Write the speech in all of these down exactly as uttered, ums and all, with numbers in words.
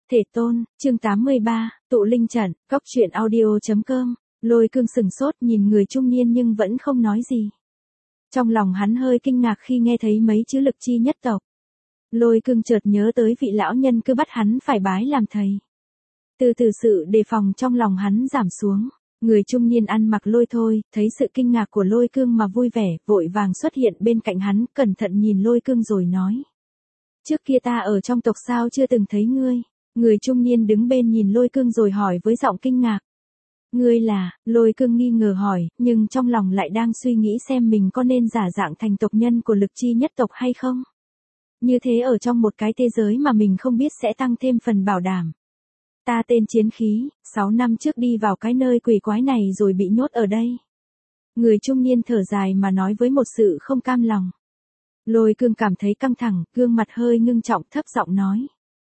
Thể tôn, chương tám mươi ba, tụ linh trận, góc truyện audio.com, Lôi Cương sừng sốt nhìn người trung niên nhưng vẫn không nói gì. Trong lòng hắn hơi kinh ngạc khi nghe thấy mấy chữ lực chi nhất tộc. Lôi Cương chợt nhớ tới vị lão nhân cứ bắt hắn phải bái làm thầy. Từ từ sự đề phòng trong lòng hắn giảm xuống. Người trung niên ăn mặc Lôi Thôi, thấy sự kinh ngạc của Lôi Cương mà vui vẻ, vội vàng xuất hiện bên cạnh hắn, cẩn thận nhìn Lôi Cương rồi nói. Trước kia ta ở trong tộc sao chưa từng thấy ngươi. Người trung niên đứng bên nhìn Lôi Cương rồi hỏi với giọng kinh ngạc. Ngươi là, Lôi Cương nghi ngờ hỏi, nhưng trong lòng lại đang suy nghĩ xem mình có nên giả dạng thành tộc nhân của lực chi nhất tộc hay không. Như thế ở trong một cái thế giới mà mình không biết sẽ tăng thêm phần bảo đảm. Ta tên Chiến Khí, sáu năm trước đi vào cái nơi quỷ quái này rồi bị nhốt ở đây. Người trung niên thở dài mà nói với một sự không cam lòng. Lôi Cương cảm thấy căng thẳng, gương mặt hơi ngưng trọng thấp giọng nói.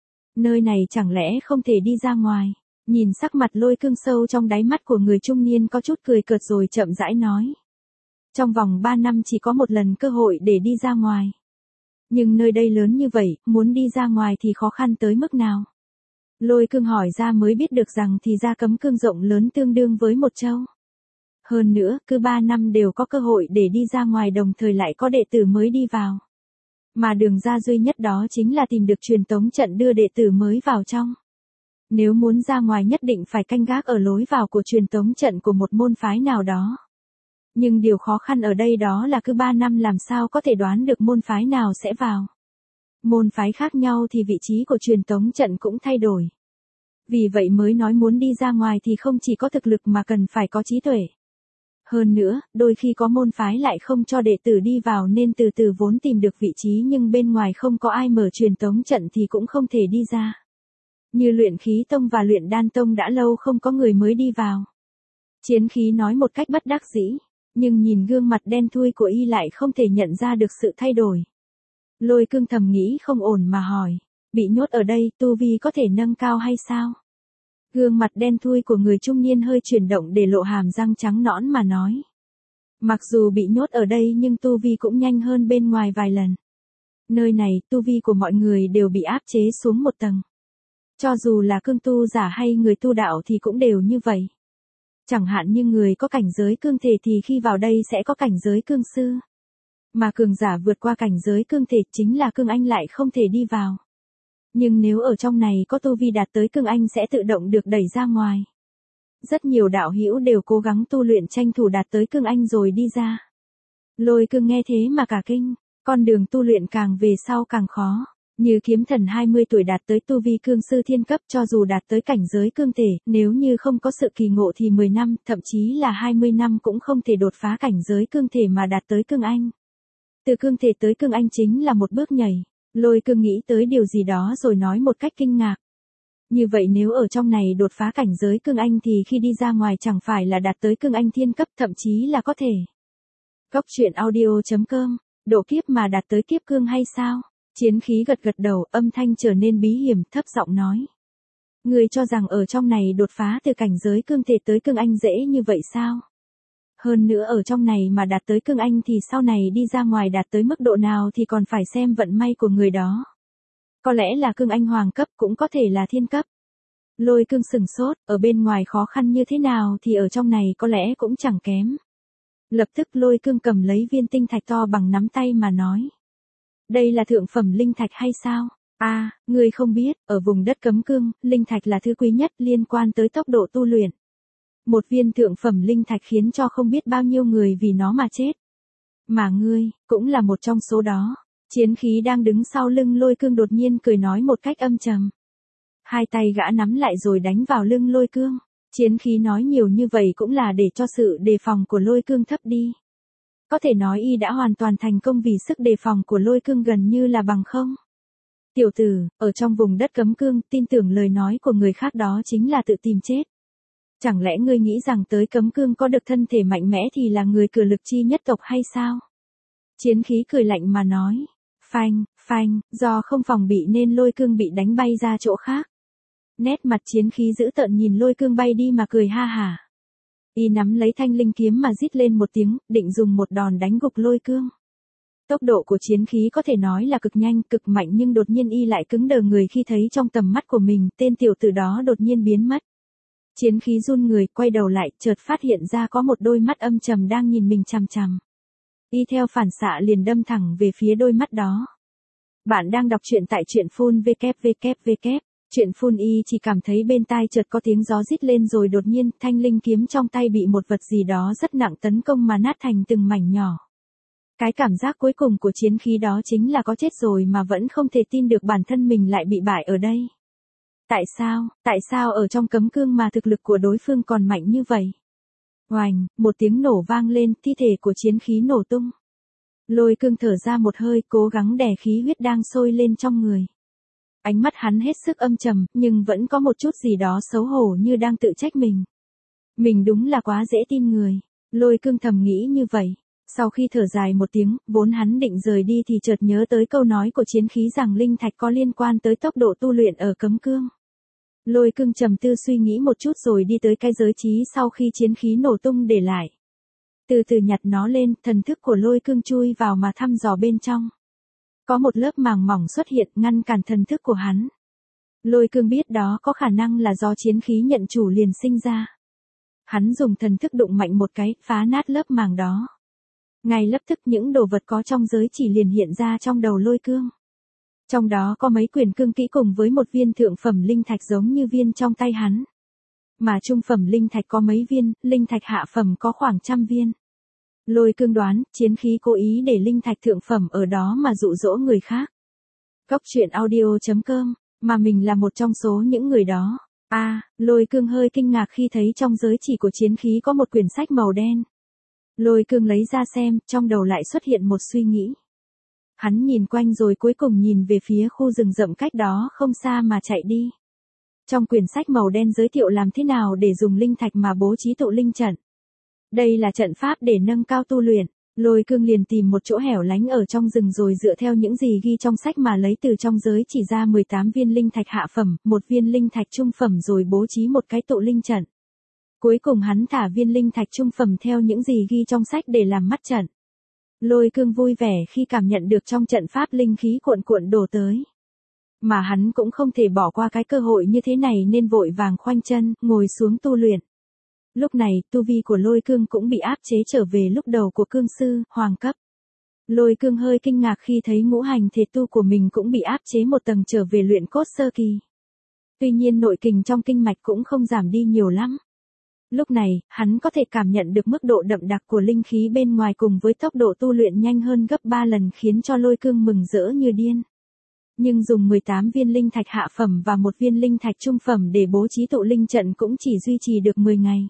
Nơi này chẳng lẽ không thể đi ra ngoài. Nhìn sắc mặt Lôi Cương sâu trong đáy mắt của người trung niên có chút cười cợt rồi chậm rãi nói. Trong vòng ba năm chỉ có một lần cơ hội để đi ra ngoài. Nhưng nơi đây lớn như vậy, muốn đi ra ngoài thì khó khăn tới mức nào? Lôi Cương hỏi ra mới biết được rằng thì ra cấm cương rộng lớn tương đương với một châu. Hơn nữa, cứ ba năm đều có cơ hội để đi ra ngoài đồng thời lại có đệ tử mới đi vào. Mà đường ra duy nhất đó chính là tìm được truyền tống trận đưa đệ tử mới vào trong. Nếu muốn ra ngoài nhất định phải canh gác ở lối vào của truyền tống trận của một môn phái nào đó. Nhưng điều khó khăn ở đây đó là cứ ba năm làm sao có thể đoán được môn phái nào sẽ vào. Môn phái khác nhau thì vị trí của truyền tống trận cũng thay đổi. Vì vậy mới nói muốn đi ra ngoài thì không chỉ có thực lực mà cần phải có trí tuệ. Hơn nữa, đôi khi có môn phái lại không cho đệ tử đi vào nên từ từ vốn tìm được vị trí nhưng bên ngoài không có ai mở truyền tống trận thì cũng không thể đi ra. Như luyện khí tông và luyện đan tông đã lâu không có người mới đi vào. Chiến Khí nói một cách bất đắc dĩ, nhưng nhìn gương mặt đen thui của y lại không thể nhận ra được sự thay đổi. Lôi Cương thầm nghĩ không ổn mà hỏi, bị nhốt ở đây tu vi có thể nâng cao hay sao? Gương mặt đen thui của người trung niên hơi chuyển động để lộ hàm răng trắng nõn mà nói. Mặc dù bị nhốt ở đây nhưng tu vi cũng nhanh hơn bên ngoài vài lần. Nơi này tu vi của mọi người đều bị áp chế xuống một tầng. Cho dù là cương tu giả hay người tu đạo thì cũng đều như vậy. Chẳng hạn như người có cảnh giới cương thể thì khi vào đây sẽ có cảnh giới cương sư. Mà cường giả vượt qua cảnh giới cương thể chính là cương anh lại không thể đi vào. Nhưng nếu ở trong này có tu vi đạt tới cương anh sẽ tự động được đẩy ra ngoài. Rất nhiều đạo hữu đều cố gắng tu luyện tranh thủ đạt tới cương anh rồi đi ra. Lôi Cương nghe thế mà cả kinh, con đường tu luyện càng về sau càng khó. Như Kiếm Thần hai mươi tuổi đạt tới tu vi cương sư thiên cấp cho dù đạt tới cảnh giới cương thể, nếu như không có sự kỳ ngộ thì mười năm, thậm chí là hai mươi năm cũng không thể đột phá cảnh giới cương thể mà đạt tới cương anh. Từ cương thể tới cương anh chính là một bước nhảy. Lôi Cương nghĩ tới điều gì đó rồi nói một cách kinh ngạc. Như vậy nếu ở trong này đột phá cảnh giới cương anh thì khi đi ra ngoài chẳng phải là đạt tới cương anh thiên cấp thậm chí là có thể. Góc truyện audio.com, độ kiếp mà đạt tới kiếp cương hay sao? Chiến Khí gật gật đầu, âm thanh trở nên bí hiểm, thấp giọng nói. Người cho rằng ở trong này đột phá từ cảnh giới cương thể tới cương anh dễ như vậy sao? Hơn nữa ở trong này mà đạt tới cương anh thì sau này đi ra ngoài đạt tới mức độ nào thì còn phải xem vận may của người đó. Có lẽ là cương anh hoàng cấp cũng có thể là thiên cấp. Lôi Cương sừng sốt, ở bên ngoài khó khăn như thế nào thì ở trong này có lẽ cũng chẳng kém. Lập tức Lôi Cương cầm lấy viên tinh thạch to bằng nắm tay mà nói. Đây là thượng phẩm linh thạch hay sao? À, ngươi không biết, ở vùng đất cấm cương, linh thạch là thứ quý nhất liên quan tới tốc độ tu luyện. Một viên thượng phẩm linh thạch khiến cho không biết bao nhiêu người vì nó mà chết. Mà ngươi, cũng là một trong số đó. Chiến Khí đang đứng sau lưng Lôi Cương đột nhiên cười nói một cách âm trầm. Hai tay gã nắm lại rồi đánh vào lưng Lôi Cương. Chiến Khí nói nhiều như vậy cũng là để cho sự đề phòng của Lôi Cương thấp đi. Có thể nói y đã hoàn toàn thành công vì sức đề phòng của Lôi Cương gần như là bằng không. Tiểu tử, ở trong vùng đất cấm cương, tin tưởng lời nói của người khác đó chính là tự tìm chết. Chẳng lẽ ngươi nghĩ rằng tới cấm cương có được thân thể mạnh mẽ thì là người cửa lực chi nhất tộc hay sao? Chiến Khí cười lạnh mà nói. Phanh, phanh, do không phòng bị nên Lôi Cương bị đánh bay ra chỗ khác. Nét mặt Chiến Khí dữ tợn nhìn Lôi Cương bay đi mà cười ha hả. Y nắm lấy thanh linh kiếm mà rít lên một tiếng, định dùng một đòn đánh gục Lôi Cương. Tốc độ của chiến khí có thể nói là cực nhanh, cực mạnh nhưng đột nhiên y lại cứng đờ người khi thấy trong tầm mắt của mình, tên tiểu tử đó đột nhiên biến mất. Chiến khí run người, quay đầu lại, chợt phát hiện ra có một đôi mắt âm trầm đang nhìn mình chằm chằm. Y theo phản xạ liền đâm thẳng về phía đôi mắt đó. Bạn đang đọc truyện tại truyện phun vê kép vê kép vê kép. Truyện phun y chỉ cảm thấy bên tai chợt có tiếng gió rít lên rồi đột nhiên thanh linh kiếm trong tay bị một vật gì đó rất nặng tấn công mà nát thành từng mảnh nhỏ. Cái cảm giác cuối cùng của chiến khí đó chính là có chết rồi mà vẫn không thể tin được bản thân mình lại bị bại ở đây. Tại sao, tại sao ở trong cấm cương mà thực lực của đối phương còn mạnh như vậy? Oành, một tiếng nổ vang lên, thi thể của chiến khí nổ tung. Lôi Cương thở ra một hơi, cố gắng đè khí huyết đang sôi lên trong người. Ánh mắt hắn hết sức âm trầm, nhưng vẫn có một chút gì đó xấu hổ như đang tự trách mình. Mình đúng là quá dễ tin người. Lôi Cương thầm nghĩ như vậy. Sau khi thở dài một tiếng, vốn hắn định rời đi thì chợt nhớ tới câu nói của chiến khí rằng linh thạch có liên quan tới tốc độ tu luyện ở cấm cương. Lôi Cương trầm tư suy nghĩ một chút rồi đi tới cái giới trí sau khi chiến khí nổ tung để lại. Từ từ nhặt nó lên, thần thức của Lôi Cương chui vào mà thăm dò bên trong. Có một lớp màng mỏng xuất hiện ngăn cản thần thức của hắn. Lôi Cương biết đó có khả năng là do chiến khí nhận chủ liền sinh ra. Hắn dùng thần thức đụng mạnh một cái, phá nát lớp màng đó. Ngay lập tức những đồ vật có trong giới chỉ liền hiện ra trong đầu Lôi Cương. Trong đó có mấy quyển cương kỹ cùng với một viên thượng phẩm linh thạch giống như viên trong tay hắn. Mà trung phẩm linh thạch có mấy viên, linh thạch hạ phẩm có khoảng trăm viên. Lôi Cương đoán, chiến khí cố ý để linh thạch thượng phẩm ở đó mà dụ dỗ người khác. Góc truyện audio chấm com, mà mình là một trong số những người đó. A, à, Lôi Cương hơi kinh ngạc khi thấy trong giới chỉ của chiến khí có một quyển sách màu đen. Lôi Cương lấy ra xem, trong đầu lại xuất hiện một suy nghĩ. Hắn nhìn quanh rồi cuối cùng nhìn về phía khu rừng rậm cách đó không xa mà chạy đi. Trong quyển sách màu đen giới thiệu làm thế nào để dùng linh thạch mà bố trí tụ linh trận. Đây là trận pháp để nâng cao tu luyện. Lôi Cương liền tìm một chỗ hẻo lánh ở trong rừng rồi dựa theo những gì ghi trong sách mà lấy từ trong giới chỉ ra mười tám viên linh thạch hạ phẩm, một viên linh thạch trung phẩm rồi bố trí một cái tụ linh trận. Cuối cùng hắn thả viên linh thạch trung phẩm theo những gì ghi trong sách để làm mắt trận. Lôi Cương vui vẻ khi cảm nhận được trong trận pháp linh khí cuộn cuộn đổ tới. Mà hắn cũng không thể bỏ qua cái cơ hội như thế này nên vội vàng khoanh chân, ngồi xuống tu luyện. Lúc này, tu vi của Lôi Cương cũng bị áp chế trở về lúc đầu của cương sư, hoàng cấp. Lôi Cương hơi kinh ngạc khi thấy ngũ hành thể tu của mình cũng bị áp chế một tầng trở về luyện cốt sơ kỳ. Tuy nhiên nội kình trong kinh mạch cũng không giảm đi nhiều lắm. Lúc này, hắn có thể cảm nhận được mức độ đậm đặc của linh khí bên ngoài cùng với tốc độ tu luyện nhanh hơn gấp ba lần khiến cho Lôi Cương mừng rỡ như điên. Nhưng dùng mười tám viên linh thạch hạ phẩm và một viên linh thạch trung phẩm để bố trí tụ linh trận cũng chỉ duy trì được mười ngày.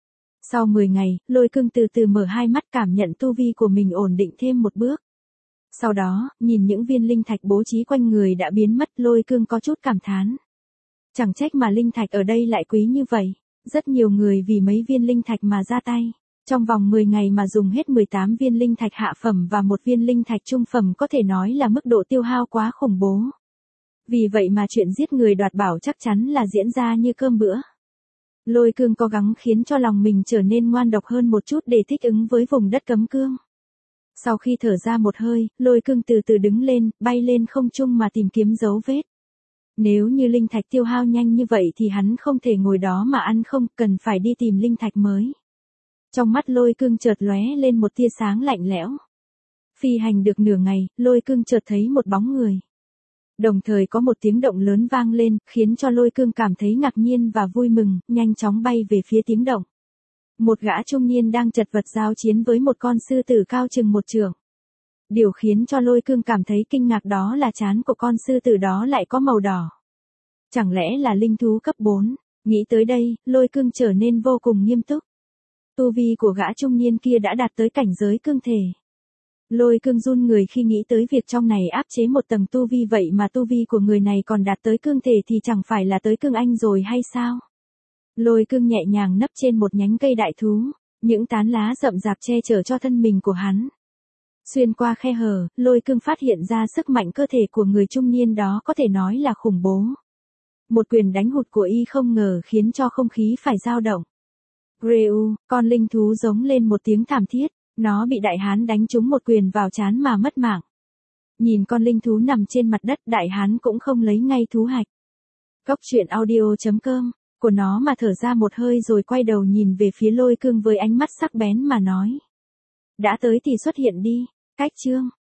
Sau mười ngày, Lôi Cương từ từ mở hai mắt cảm nhận tu vi của mình ổn định thêm một bước. Sau đó, nhìn những viên linh thạch bố trí quanh người đã biến mất, Lôi Cương có chút cảm thán. Chẳng trách mà linh thạch ở đây lại quý như vậy. Rất nhiều người vì mấy viên linh thạch mà ra tay. Trong vòng mười ngày mà dùng hết mười tám viên linh thạch hạ phẩm và một viên linh thạch trung phẩm có thể nói là mức độ tiêu hao quá khủng bố. Vì vậy mà chuyện giết người đoạt bảo chắc chắn là diễn ra như cơm bữa. Lôi Cương cố gắng khiến cho lòng mình trở nên ngoan độc hơn một chút để thích ứng với vùng đất cấm cương. Sau khi thở ra một hơi, Lôi Cương từ từ đứng lên, bay lên không trung mà tìm kiếm dấu vết. Nếu như linh thạch tiêu hao nhanh như vậy thì hắn không thể ngồi đó mà ăn không, cần phải đi tìm linh thạch mới. Trong mắt Lôi Cương chợt lóe lên một tia sáng lạnh lẽo. Phi hành được nửa ngày, Lôi Cương chợt thấy một bóng người. Đồng thời có một tiếng động lớn vang lên, khiến cho Lôi Cương cảm thấy ngạc nhiên và vui mừng, nhanh chóng bay về phía tiếng động. Một gã trung niên đang chật vật giao chiến với một con sư tử cao chừng một trượng. Điều khiến cho Lôi Cương cảm thấy kinh ngạc đó là trán của con sư tử đó lại có màu đỏ. Chẳng lẽ là linh thú cấp bốn? Nghĩ tới đây, Lôi Cương trở nên vô cùng nghiêm túc. Tu vi của gã trung niên kia đã đạt tới cảnh giới cương thể. Lôi Cương run người khi nghĩ tới việc trong này áp chế một tầng tu vi vậy mà tu vi của người này còn đạt tới cương thể thì chẳng phải là tới cương anh rồi hay sao? Lôi Cương nhẹ nhàng nấp trên một nhánh cây đại thú, những tán lá rậm rạp che chở cho thân mình của hắn. Xuyên qua khe hở, Lôi Cương phát hiện ra sức mạnh cơ thể của người trung niên đó có thể nói là khủng bố. Một quyền đánh hụt của y không ngờ khiến cho không khí phải dao động. Greu, con linh thú giống lên một tiếng thảm thiết, Nó bị đại hán đánh trúng một quyền vào trán mà mất mạng. Nhìn con linh thú nằm trên mặt đất, đại hán cũng không lấy ngay thú hạch. Cốc truyện audio chấm com của nó mà thở ra một hơi rồi quay đầu nhìn về phía Lôi Cương với ánh mắt sắc bén mà nói. Đã tới thì xuất hiện đi, cách chương.